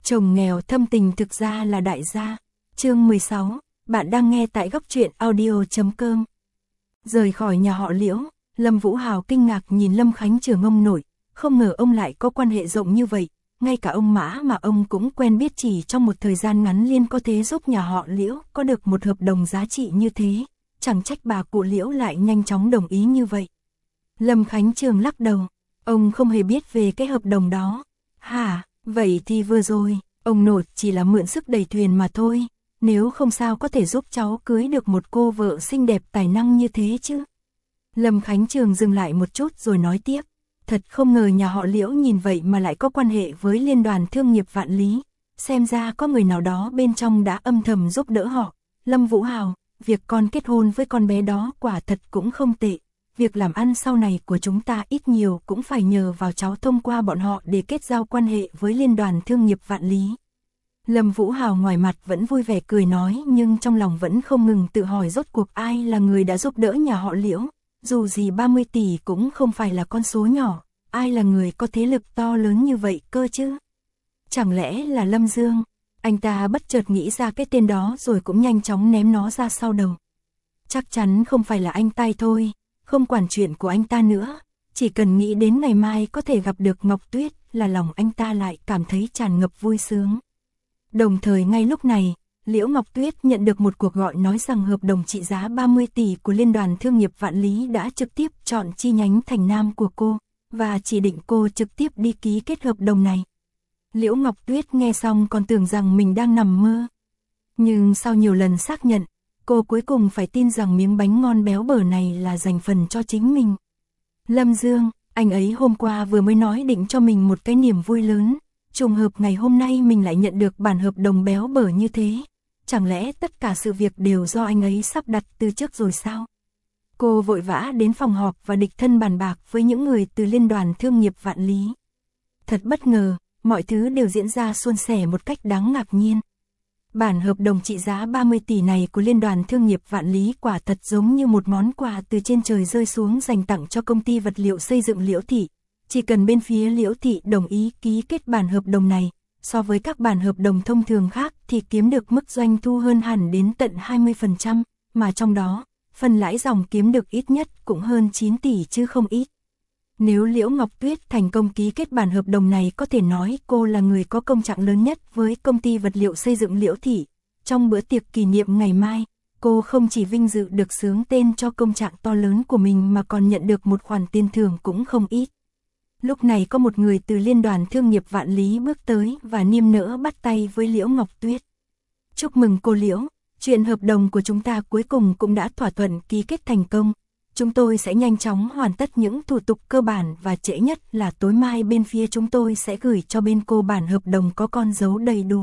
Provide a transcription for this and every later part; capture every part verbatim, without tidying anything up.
Chồng nghèo thâm tình thực ra là đại gia. Chương mười sáu, bạn đang nghe tại góc truyện audio chấm com. Rời khỏi nhà họ Liễu, Lâm Vũ Hào kinh ngạc nhìn Lâm Khánh Trường ông nội, không ngờ ông lại có quan hệ rộng như vậy, ngay cả ông Mã mà ông cũng quen biết chỉ trong một thời gian ngắn liền có thể giúp nhà họ Liễu có được một hợp đồng giá trị như thế, chẳng trách bà cụ Liễu lại nhanh chóng đồng ý như vậy. Lâm Khánh Trường lắc đầu, ông không hề biết về cái hợp đồng đó. Hả, vậy thì vừa rồi, ông nội chỉ là mượn sức đẩy thuyền mà thôi, nếu không sao có thể giúp cháu cưới được một cô vợ xinh đẹp tài năng như thế chứ. Lâm Khánh Trường dừng lại một chút rồi nói tiếp, thật không ngờ nhà họ Liễu nhìn vậy mà lại có quan hệ với Liên đoàn Thương nghiệp Vạn Lý, xem ra có người nào đó bên trong đã âm thầm giúp đỡ họ. Lâm Vũ Hào, việc con kết hôn với con bé đó quả thật cũng không tệ, việc làm ăn sau này của chúng ta ít nhiều cũng phải nhờ vào cháu thông qua bọn họ để kết giao quan hệ với Liên đoàn Thương nghiệp Vạn Lý. Lâm Vũ Hào ngoài mặt vẫn vui vẻ cười nói nhưng trong lòng vẫn không ngừng tự hỏi rốt cuộc ai là người đã giúp đỡ nhà họ Liễu, dù gì ba mươi tỷ cũng không phải là con số nhỏ, ai là người có thế lực to lớn như vậy cơ chứ? Chẳng lẽ là Lâm Dương? Anh ta bất chợt nghĩ ra cái tên đó rồi cũng nhanh chóng ném nó ra sau đầu. Chắc chắn không phải là anh ta thôi, không quản chuyện của anh ta nữa, chỉ cần nghĩ đến ngày mai có thể gặp được Ngọc Tuyết là lòng anh ta lại cảm thấy tràn ngập vui sướng. Đồng thời ngay lúc này, Liễu Ngọc Tuyết nhận được một cuộc gọi nói rằng hợp đồng trị giá ba mươi tỷ của Liên đoàn Thương nghiệp Vạn Lý đã trực tiếp chọn chi nhánh Thành Nam của cô, và chỉ định cô trực tiếp đi ký kết hợp đồng này. Liễu Ngọc Tuyết nghe xong còn tưởng rằng mình đang nằm mơ. Nhưng sau nhiều lần xác nhận, cô cuối cùng phải tin rằng miếng bánh ngon béo bở này là dành phần cho chính mình. Lâm Dương, anh ấy hôm qua vừa mới nói định cho mình một cái niềm vui lớn, trùng hợp ngày hôm nay mình lại nhận được bản hợp đồng béo bở như thế. Chẳng lẽ tất cả sự việc đều do anh ấy sắp đặt từ trước rồi sao? Cô vội vã đến phòng họp và đích thân bàn bạc với những người từ Liên đoàn Thương nghiệp Vạn Lý. Thật bất ngờ, mọi thứ đều diễn ra suôn sẻ một cách đáng ngạc nhiên. Bản hợp đồng trị giá ba mươi tỷ này của Liên đoàn Thương nghiệp Vạn Lý quả thật giống như một món quà từ trên trời rơi xuống dành tặng cho công ty vật liệu xây dựng Liễu Thị. Chỉ cần bên phía Liễu Thị đồng ý ký kết bản hợp đồng này, so với các bản hợp đồng thông thường khác thì kiếm được mức doanh thu hơn hẳn đến tận hai mươi phần trăm, mà trong đó, phần lãi dòng kiếm được ít nhất cũng hơn chín tỷ chứ không ít. Nếu Liễu Ngọc Tuyết thành công ký kết bản hợp đồng này có thể nói cô là người có công trạng lớn nhất với công ty vật liệu xây dựng Liễu Thị. Trong bữa tiệc kỷ niệm ngày mai, cô không chỉ vinh dự được xướng tên cho công trạng to lớn của mình mà còn nhận được một khoản tiền thưởng cũng không ít. Lúc này có một người từ Liên đoàn Thương nghiệp Vạn Lý bước tới và niềm nở bắt tay với Liễu Ngọc Tuyết. Chúc mừng cô Liễu, chuyện hợp đồng của chúng ta cuối cùng cũng đã thỏa thuận ký kết thành công. Chúng tôi sẽ nhanh chóng hoàn tất những thủ tục cơ bản và trễ nhất là tối mai bên phía chúng tôi sẽ gửi cho bên cô bản hợp đồng có con dấu đầy đủ.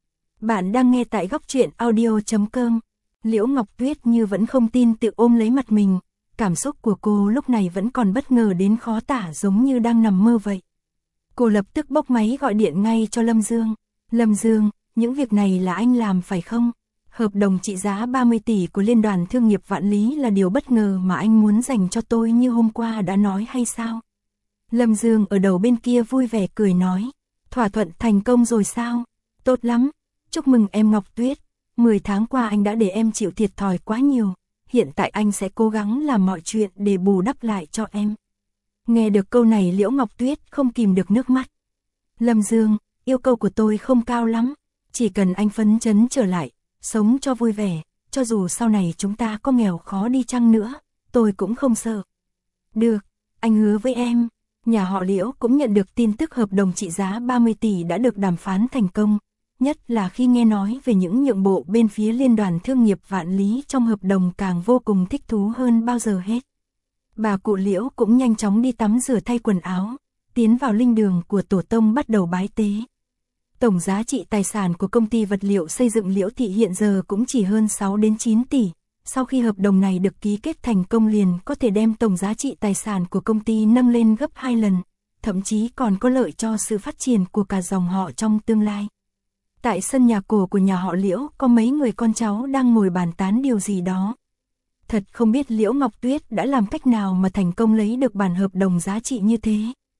Bạn đang nghe tại góc truyện audio chấm com. Liễu Ngọc Tuyết như vẫn không tin tự ôm lấy mặt mình. Cảm xúc của cô lúc này vẫn còn bất ngờ đến khó tả giống như đang nằm mơ vậy. Cô lập tức bốc máy gọi điện ngay cho Lâm Dương. Lâm Dương, những việc này là anh làm phải không? Hợp đồng trị giá ba mươi tỷ của Liên đoàn Thương nghiệp Vạn Lý là điều bất ngờ mà anh muốn dành cho tôi như hôm qua đã nói hay sao? Lâm Dương ở đầu bên kia vui vẻ cười nói. Thỏa thuận thành công rồi sao? Tốt lắm. Chúc mừng em Ngọc Tuyết. mười tháng qua anh đã để em chịu thiệt thòi quá nhiều. Hiện tại anh sẽ cố gắng làm mọi chuyện để bù đắp lại cho em. Nghe được câu này Liễu Ngọc Tuyết không kìm được nước mắt. Lâm Dương, yêu cầu của tôi không cao lắm. Chỉ cần anh phấn chấn trở lại, sống cho vui vẻ, cho dù sau này chúng ta có nghèo khó đi chăng nữa, tôi cũng không sợ. Được, anh hứa với em. Nhà họ Liễu cũng nhận được tin tức hợp đồng trị giá ba mươi tỷ đã được đàm phán thành công. Nhất là khi nghe nói về những nhượng bộ bên phía Liên đoàn Thương nghiệp Vạn Lý trong hợp đồng càng vô cùng thích thú hơn bao giờ hết. Bà cụ Liễu cũng nhanh chóng đi tắm rửa thay quần áo, tiến vào linh đường của tổ tông bắt đầu bái tế. Tổng giá trị tài sản của công ty vật liệu xây dựng Liễu Thị hiện giờ cũng chỉ hơn sáu đến chín tỷ. Sau khi hợp đồng này được ký kết thành công liền có thể đem tổng giá trị tài sản của công ty nâng lên gấp hai lần, thậm chí còn có lợi cho sự phát triển của cả dòng họ trong tương lai. Tại sân nhà cổ của nhà họ Liễu có mấy người con cháu đang ngồi bàn tán điều gì đó. Thật không biết Liễu Ngọc Tuyết đã làm cách nào mà thành công lấy được bản hợp đồng giá trị như thế.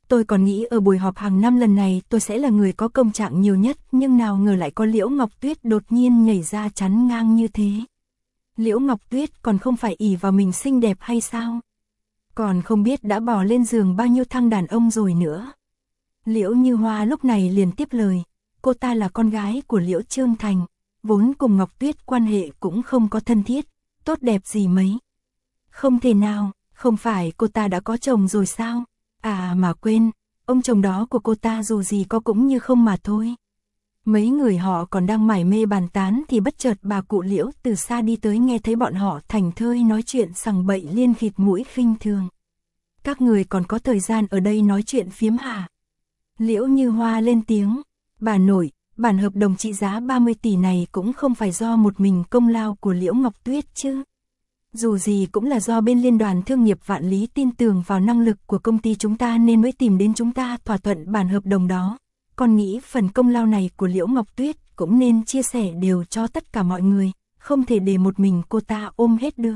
Tôi còn nghĩ ở buổi họp hàng năm lần này tôi sẽ là người có công trạng nhiều nhất, nhưng nào ngờ lại có Liễu Ngọc Tuyết đột nhiên nhảy ra chắn ngang như thế. Liễu Ngọc Tuyết còn không phải ỷ vào mình xinh đẹp hay sao? Còn không biết đã bỏ lên giường bao nhiêu thằng đàn ông rồi nữa. Liễu Như Hoa lúc này liền tiếp lời, cô ta là con gái của Liễu Trương Thành, vốn cùng Ngọc Tuyết quan hệ cũng không có thân thiết, tốt đẹp gì mấy. Không thể nào, không phải cô ta đã có chồng rồi sao? À mà quên, ông chồng đó của cô ta dù gì có cũng như không mà thôi. Mấy người họ còn đang mải mê bàn tán thì bất chợt bà cụ Liễu từ xa đi tới, nghe thấy bọn họ thành thơi nói chuyện sằng bậy liên khịt mũi khinh thường. Các người còn có thời gian ở đây nói chuyện phiếm hả? Liễu Như Hoa lên tiếng, bà nội, bản hợp đồng trị giá ba mươi tỷ này cũng không phải do một mình công lao của Liễu Ngọc Tuyết chứ. Dù gì cũng là do bên Liên đoàn Thương nghiệp Vạn Lý tin tưởng vào năng lực của công ty chúng ta nên mới tìm đến chúng ta thỏa thuận bản hợp đồng đó. Con nghĩ phần công lao này của Liễu Ngọc Tuyết cũng nên chia sẻ đều cho tất cả mọi người, không thể để một mình cô ta ôm hết được.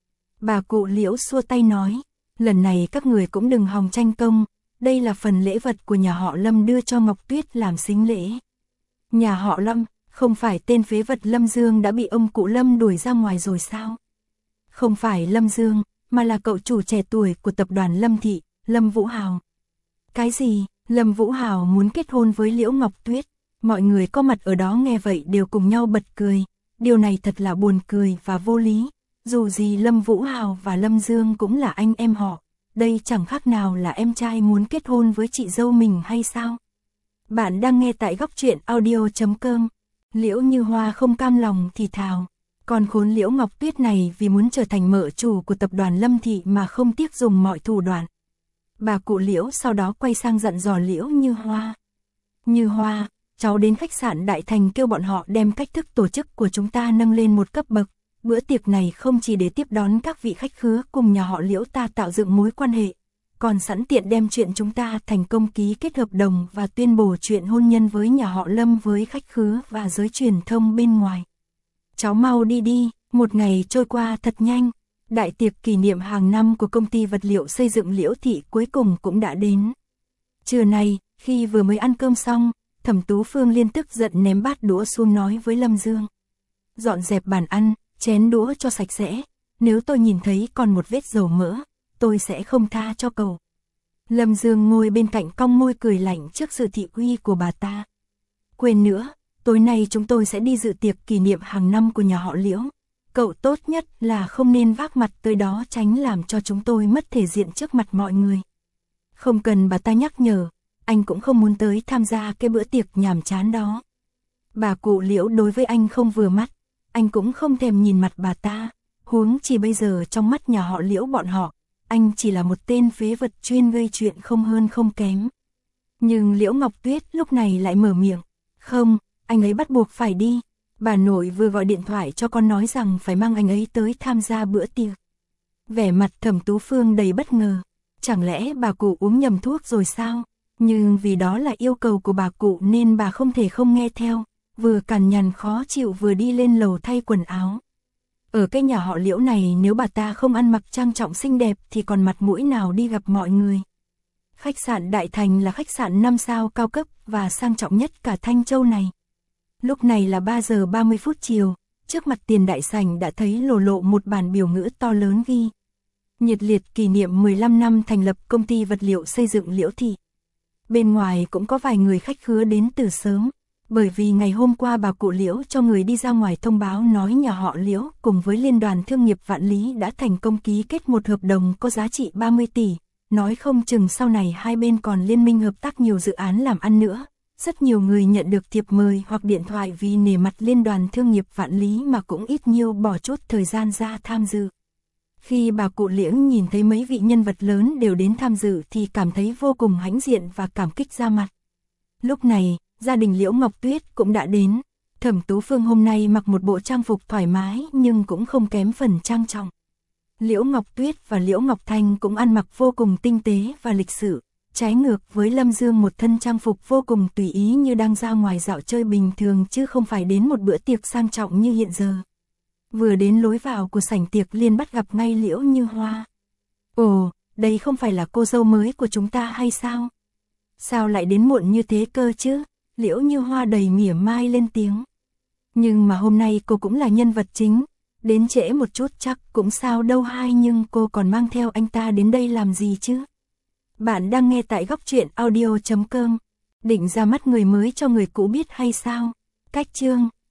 Bà cụ Liễu xua tay nói, lần này các người cũng đừng hòng tranh công, đây là phần lễ vật của nhà họ Lâm đưa cho Ngọc Tuyết làm sính lễ. Nhà họ Lâm, không phải tên phế vật Lâm Dương đã bị ông cụ Lâm đuổi ra ngoài rồi sao? Không phải Lâm Dương, mà là cậu chủ trẻ tuổi của tập đoàn Lâm Thị, Lâm Vũ Hào. Cái gì? Lâm Vũ Hào muốn kết hôn với Liễu Ngọc Tuyết? Mọi người có mặt ở đó nghe vậy đều cùng nhau bật cười. Điều này thật là buồn cười và vô lý. Dù gì Lâm Vũ Hào và Lâm Dương cũng là anh em họ. Đây chẳng khác nào là em trai muốn kết hôn với chị dâu mình hay sao? Bạn đang nghe tại góc truyện audio chấm com. Liễu Như Hoa không cam lòng thì thào. Còn khốn Liễu Ngọc Tuyết này vì muốn trở thành mợ chủ của tập đoàn Lâm Thị mà không tiếc dùng mọi thủ đoạn. Bà cụ Liễu sau đó quay sang dặn dò Liễu Như Hoa. Như Hoa, cháu đến khách sạn Đại Thành kêu bọn họ đem cách thức tổ chức của chúng ta nâng lên một cấp bậc. Bữa tiệc này không chỉ để tiếp đón các vị khách khứa cùng nhà họ Liễu ta tạo dựng mối quan hệ, còn sẵn tiện đem chuyện chúng ta thành công ký kết hợp đồng và tuyên bố chuyện hôn nhân với nhà họ Lâm với khách khứa và giới truyền thông bên ngoài. Cháu mau đi đi, một ngày trôi qua thật nhanh. Đại tiệc kỷ niệm hàng năm của công ty vật liệu xây dựng Liễu Thị cuối cùng cũng đã đến. Trưa nay, khi vừa mới ăn cơm xong, Thẩm Tú Phương liên tức giận ném bát đũa xuống nói với Lâm Dương. Dọn dẹp bàn ăn, chén đũa cho sạch sẽ, nếu tôi nhìn thấy còn một vết dầu mỡ, tôi sẽ không tha cho cậu. Lâm Dương ngồi bên cạnh cong môi cười lạnh trước sự thị uy của bà ta. Quên nữa, tối nay chúng tôi sẽ đi dự tiệc kỷ niệm hàng năm của nhà họ Liễu. Cậu tốt nhất là không nên vác mặt tới đó, tránh làm cho chúng tôi mất thể diện trước mặt mọi người. Không cần bà ta nhắc nhở, anh cũng không muốn tới tham gia cái bữa tiệc nhàm chán đó. Bà cụ Liễu đối với anh không vừa mắt, anh cũng không thèm nhìn mặt bà ta, huống chỉ bây giờ trong mắt nhà họ Liễu bọn họ, anh chỉ là một tên phế vật chuyên gây chuyện không hơn không kém. Nhưng Liễu Ngọc Tuyết lúc này lại mở miệng, không, anh ấy bắt buộc phải đi. Bà nội vừa gọi điện thoại cho con nói rằng phải mang anh ấy tới tham gia bữa tiệc. Vẻ mặt Thẩm Tú Phương đầy bất ngờ. Chẳng lẽ bà cụ uống nhầm thuốc rồi sao? Nhưng vì đó là yêu cầu của bà cụ nên bà không thể không nghe theo. Vừa cằn nhằn khó chịu vừa đi lên lầu thay quần áo. Ở cái nhà họ Liễu này nếu bà ta không ăn mặc trang trọng xinh đẹp thì còn mặt mũi nào đi gặp mọi người. Khách sạn Đại Thành là khách sạn năm sao cao cấp và sang trọng nhất cả Thanh Châu này. Lúc này là ba giờ ba mươi phút chiều, trước mặt tiền đại sảnh đã thấy lồ lộ một bản biểu ngữ to lớn ghi. Nhiệt liệt kỷ niệm mười lăm năm thành lập công ty vật liệu xây dựng Liễu Thị. Bên ngoài cũng có vài người khách khứa đến từ sớm, bởi vì ngày hôm qua bà cụ Liễu cho người đi ra ngoài thông báo nói nhà họ Liễu cùng với Liên đoàn Thương nghiệp Vạn Lý đã thành công ký kết một hợp đồng có giá trị ba mươi tỷ, nói không chừng sau này hai bên còn liên minh hợp tác nhiều dự án làm ăn nữa. Rất nhiều người nhận được thiệp mời hoặc điện thoại vì nể mặt Liên đoàn Thương nghiệp Vạn Lý mà cũng ít nhiều bỏ chút thời gian ra tham dự. Khi bà cụ Liễu nhìn thấy mấy vị nhân vật lớn đều đến tham dự thì cảm thấy vô cùng hãnh diện và cảm kích ra mặt. Lúc này, gia đình Liễu Ngọc Tuyết cũng đã đến. Thẩm Tú Phương hôm nay mặc một bộ trang phục thoải mái nhưng cũng không kém phần trang trọng. Liễu Ngọc Tuyết và Liễu Ngọc Thanh cũng ăn mặc vô cùng tinh tế và lịch sự. Trái ngược với Lâm Dương một thân trang phục vô cùng tùy ý như đang ra ngoài dạo chơi bình thường chứ không phải đến một bữa tiệc sang trọng như hiện giờ. Vừa đến lối vào của sảnh tiệc liền bắt gặp ngay Liễu Như Hoa. Ồ, đây không phải là cô dâu mới của chúng ta hay sao? Sao lại đến muộn như thế cơ chứ? Liễu Như Hoa đầy mỉa mai lên tiếng. Nhưng mà hôm nay cô cũng là nhân vật chính, đến trễ một chút chắc cũng sao đâu hay, nhưng cô còn mang theo anh ta đến đây làm gì chứ? Bạn đang nghe tại góc truyện audio chấm com. Định ra mắt người mới cho người cũ biết hay sao? Cách chương